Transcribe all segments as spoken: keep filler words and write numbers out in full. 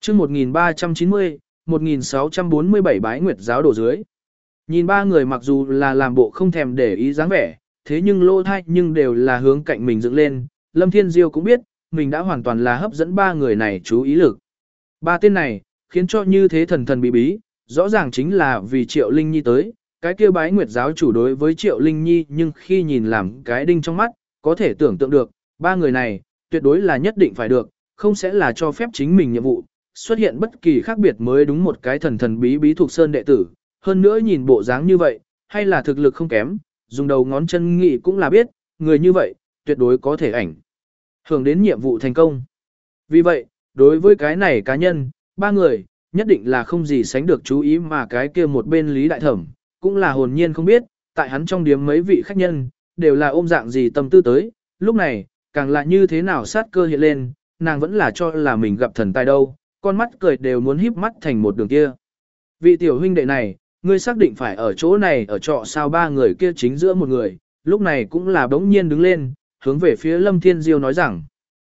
chương một nghìn ba trăm chín mươi, một nghìn sáu trăm bốn mươi bảy bái nguyệt giáo đổ dưới. Nhìn ba người mặc dù là làm bộ không thèm để ý dáng vẻ, thế nhưng lô thai nhưng đều là hướng cạnh mình dựng lên, Lâm Thiên Diêu cũng biết, mình đã hoàn toàn là hấp dẫn ba người này chú ý lực. Ba tên này, khiến cho như thế thần thần bí bí, rõ ràng chính là vì Triệu Linh Nhi tới, cái kia bái nguyệt giáo chủ đối với Triệu Linh Nhi nhưng khi nhìn làm cái đinh trong mắt, có thể tưởng tượng được, ba người này, tuyệt đối là nhất định phải được, không sẽ là cho phép chính mình nhiệm vụ, xuất hiện bất kỳ khác biệt mới đúng một cái thần thần bí bí thuộc sơn đệ tử, hơn nữa nhìn bộ dáng như vậy, hay là thực lực không kém, dùng đầu ngón chân nghị cũng là biết, người như vậy, tuyệt đối có thể ảnh hưởng đến nhiệm vụ thành công. Vì vậy, đối với cái này cá nhân, ba người, nhất định là không gì sánh được chú ý mà cái kia một bên Lý Đại Thẩm, cũng là hồn nhiên không biết, tại hắn trong điếm mấy vị khách nhân, đều là ôm dạng gì tâm tư tới, lúc này, càng là như thế nào sát cơ hiện lên, nàng vẫn là cho là mình gặp thần tài đâu, con mắt cười đều muốn híp mắt thành một đường kia. Vị tiểu huynh đệ này, ngươi xác định phải ở chỗ này ở trọ sao ba người kia chính giữa một người, lúc này cũng là bỗng nhiên đứng lên, hướng về phía Lâm Thiên Diêu nói rằng,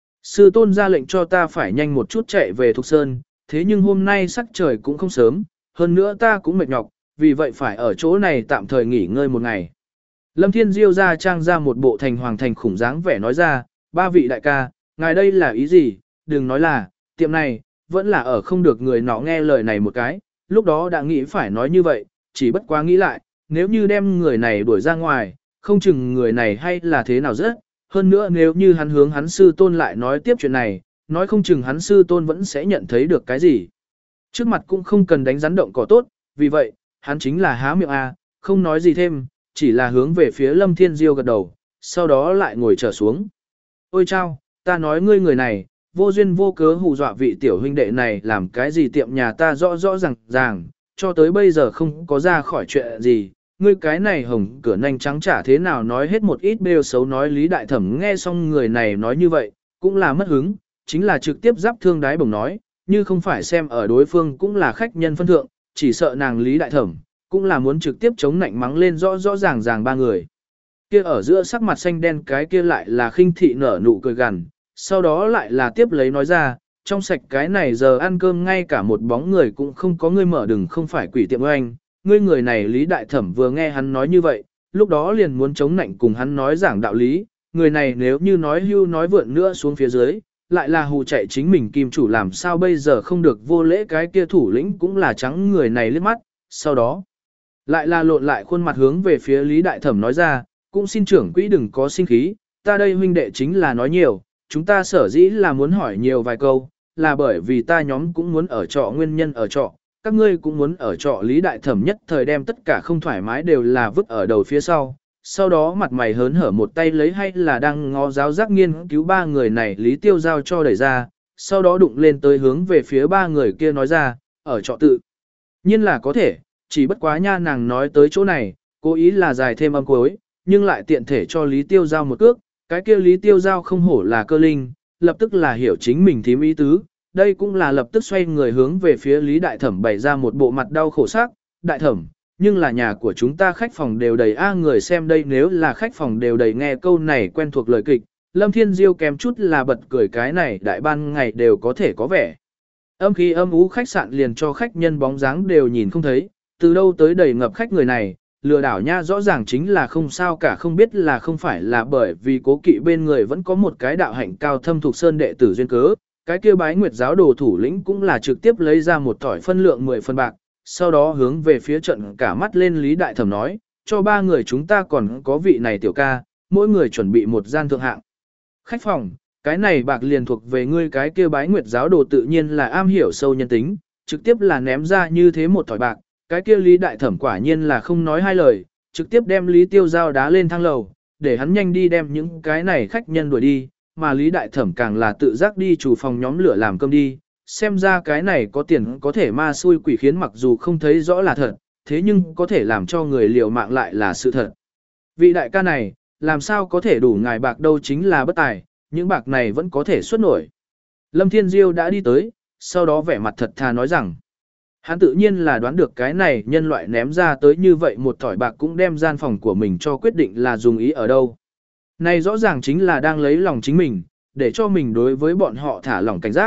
sư tôn ra lệnh cho ta phải nhanh một chút chạy về Thục Sơn, thế nhưng hôm nay sắc trời cũng không sớm, hơn nữa ta cũng mệt nhọc, vì vậy phải ở chỗ này tạm thời nghỉ ngơi một ngày. Lâm Thiên Diêu ra trang ra một bộ thành hoàng thành khủng dáng vẻ nói ra, ba vị đại ca, ngài đây là ý gì, đừng nói là, tiệm này, vẫn là ở không được người nọ nghe lời này một cái, lúc đó đã nghĩ phải nói như vậy, chỉ bất quá nghĩ lại, nếu như đem người này đuổi ra ngoài, không chừng người này hay là thế nào rất, hơn nữa nếu như hắn hướng hắn sư tôn lại nói tiếp chuyện này, nói không chừng hắn sư tôn vẫn sẽ nhận thấy được cái gì. Trước mặt cũng không cần đánh rắn động cỏ tốt, vì vậy, hắn chính là há miệng a, không nói gì thêm, chỉ là hướng về phía Lâm Thiên Diêu gật đầu, sau đó lại ngồi trở xuống. Ôi chao, ta nói ngươi người này, vô duyên vô cớ hù dọa vị tiểu huynh đệ này làm cái gì tiệm nhà ta rõ rõ ràng ràng, cho tới bây giờ không có ra khỏi chuyện gì, ngươi cái này hồng cửa nanh trắng chả thế nào nói hết một ít bêu xấu nói Lý Đại Thẩm nghe xong người này nói như vậy, cũng là mất hứng, chính là trực tiếp giáp thương đái bổng nói, như không phải xem ở đối phương cũng là khách nhân phân thượng, chỉ sợ nàng Lý Đại Thẩm, cũng là muốn trực tiếp chống nạnh mắng lên rõ rõ ràng ràng ba người. Kia ở giữa sắc mặt xanh đen cái kia lại là khinh thị nở nụ cười gằn, sau đó lại là tiếp lấy nói ra, trong sạch cái này giờ ăn cơm ngay cả một bóng người cũng không có ngươi mở đừng không phải quỷ tiệm anh, ngươi người này Lý Đại Thẩm vừa nghe hắn nói như vậy, lúc đó liền muốn chống nạnh cùng hắn nói giảng đạo lý, người này nếu như nói hưu nói vượn nữa xuống phía dưới, lại là hù chạy chính mình kim chủ làm sao bây giờ không được vô lễ cái kia thủ lĩnh cũng là trắng người này liếc mắt, sau đó lại là lộn lại khuôn mặt hướng về phía Lý Đại Thẩm nói ra, cũng xin trưởng quỹ đừng có sinh khí, ta đây huynh đệ chính là nói nhiều, chúng ta sở dĩ là muốn hỏi nhiều vài câu, là bởi vì ta nhóm cũng muốn ở trọ nguyên nhân ở trọ, các ngươi cũng muốn ở trọ Lý Đại Thẩm nhất thời đem tất cả không thoải mái đều là vứt ở đầu phía sau, sau đó mặt mày hớn hở một tay lấy hay là đang ngó giáo giác nghiên cứu ba người này Lý Tiêu Giao cho đẩy ra, sau đó đụng lên tới hướng về phía ba người kia nói ra, ở trọ tự nhiên là có thể, chỉ bất quá nha nàng nói tới chỗ này, cố ý là dài thêm âm cuối, nhưng lại tiện thể cho Lý Tiêu Giao một cước, cái kia Lý Tiêu Giao không hổ là cơ linh, lập tức là hiểu chính mình thím ý tứ, đây cũng là lập tức xoay người hướng về phía Lý Đại Thẩm bày ra một bộ mặt đau khổ sắc, Đại Thẩm, nhưng là nhà của chúng ta khách phòng đều đầy a người xem đây nếu là khách phòng đều đầy nghe câu này quen thuộc lời kịch, Lâm Thiên Diêu kém chút là bật cười cái này đại ban ngày đều có thể có vẻ. Âm khí âm ú khách sạn liền cho khách nhân bóng dáng đều nhìn không thấy, từ đâu tới đầy ngập khách người này, lừa đảo nha rõ ràng chính là không sao cả không biết là không phải là bởi vì cố kỵ bên người vẫn có một cái đạo hạnh cao thâm thuộc sơn đệ tử duyên cớ, cái kia bái nguyệt giáo đồ thủ lĩnh cũng là trực tiếp lấy ra một tỏi phân lượng mười phân bạc, sau đó hướng về phía trận cả mắt lên Lý Đại Thẩm nói, cho ba người chúng ta còn có vị này tiểu ca, mỗi người chuẩn bị một gian thượng hạng. Khách phòng, cái này bạc liền thuộc về ngươi cái kia bái nguyệt giáo đồ tự nhiên là am hiểu sâu nhân tính, trực tiếp là ném ra như thế một tỏi bạc, cái kia Lý Đại Thẩm quả nhiên là không nói hai lời, trực tiếp đem Lý Tiêu Giao đá lên thang lầu, để hắn nhanh đi đem những cái này khách nhân đuổi đi, mà Lý Đại Thẩm càng là tự giác đi chủ phòng nhóm lửa làm cơm đi, xem ra cái này có tiền có thể ma xui quỷ khiến mặc dù không thấy rõ là thật, thế nhưng có thể làm cho người liều mạng lại là sự thật. Vị đại ca này, làm sao có thể đủ ngài bạc đâu chính là bất tài, những bạc này vẫn có thể xuất nổi. Lâm Thiên Diêu đã đi tới, sau đó vẻ mặt thật thà nói rằng, hắn tự nhiên là đoán được cái này nhân loại ném ra tới như vậy một thỏi bạc cũng đem gian phòng của mình cho quyết định là dùng ý ở đâu. Này rõ ràng chính là đang lấy lòng chính mình, để cho mình đối với bọn họ thả lỏng cảnh giác,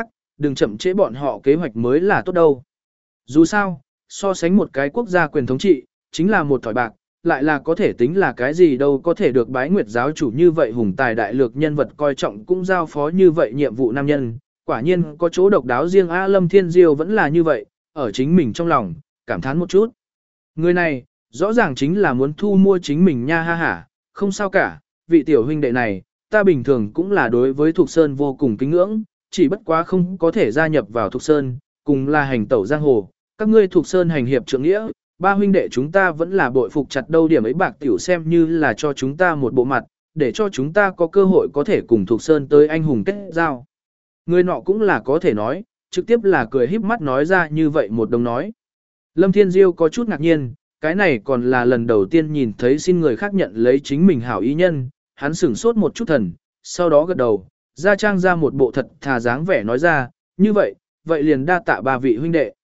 đừng chậm trễ bọn họ kế hoạch mới là tốt đâu. Dù sao, so sánh một cái quốc gia quyền thống trị, chính là một thỏi bạc, lại là có thể tính là cái gì đâu, có thể được bái nguyệt giáo chủ như vậy hùng tài đại lược nhân vật coi trọng cũng giao phó như vậy nhiệm vụ nam nhân, quả nhiên có chỗ độc đáo riêng. A Lâm Thiên Diêu vẫn là như vậy, ở chính mình trong lòng, cảm thán một chút. Người này, rõ ràng chính là muốn thu mua chính mình nha, ha hả, không sao cả, vị tiểu huynh đệ này, ta bình thường cũng là đối với Thục Sơn vô cùng kính ngưỡng, chỉ bất quá không có thể gia nhập vào Thục Sơn, cùng là hành tẩu giang hồ, các ngươi Thục Sơn hành hiệp trượng nghĩa, ba huynh đệ chúng ta vẫn là bội phục chặt đâu, điểm ấy bạc tiểu xem như là cho chúng ta một bộ mặt, để cho chúng ta có cơ hội có thể cùng Thục Sơn tới anh hùng kết giao. Người nọ cũng là có thể nói, trực tiếp là cười híp mắt nói ra như vậy một đồng nói. Lâm Thiên Diêu có chút ngạc nhiên, cái này còn là lần đầu tiên nhìn thấy xin người khác nhận lấy chính mình hảo ý nhân, hắn sửng sốt một chút thần, sau đó gật đầu, ra trang ra một bộ thật thà dáng vẻ nói ra, như vậy, vậy liền đa tạ ba vị huynh đệ.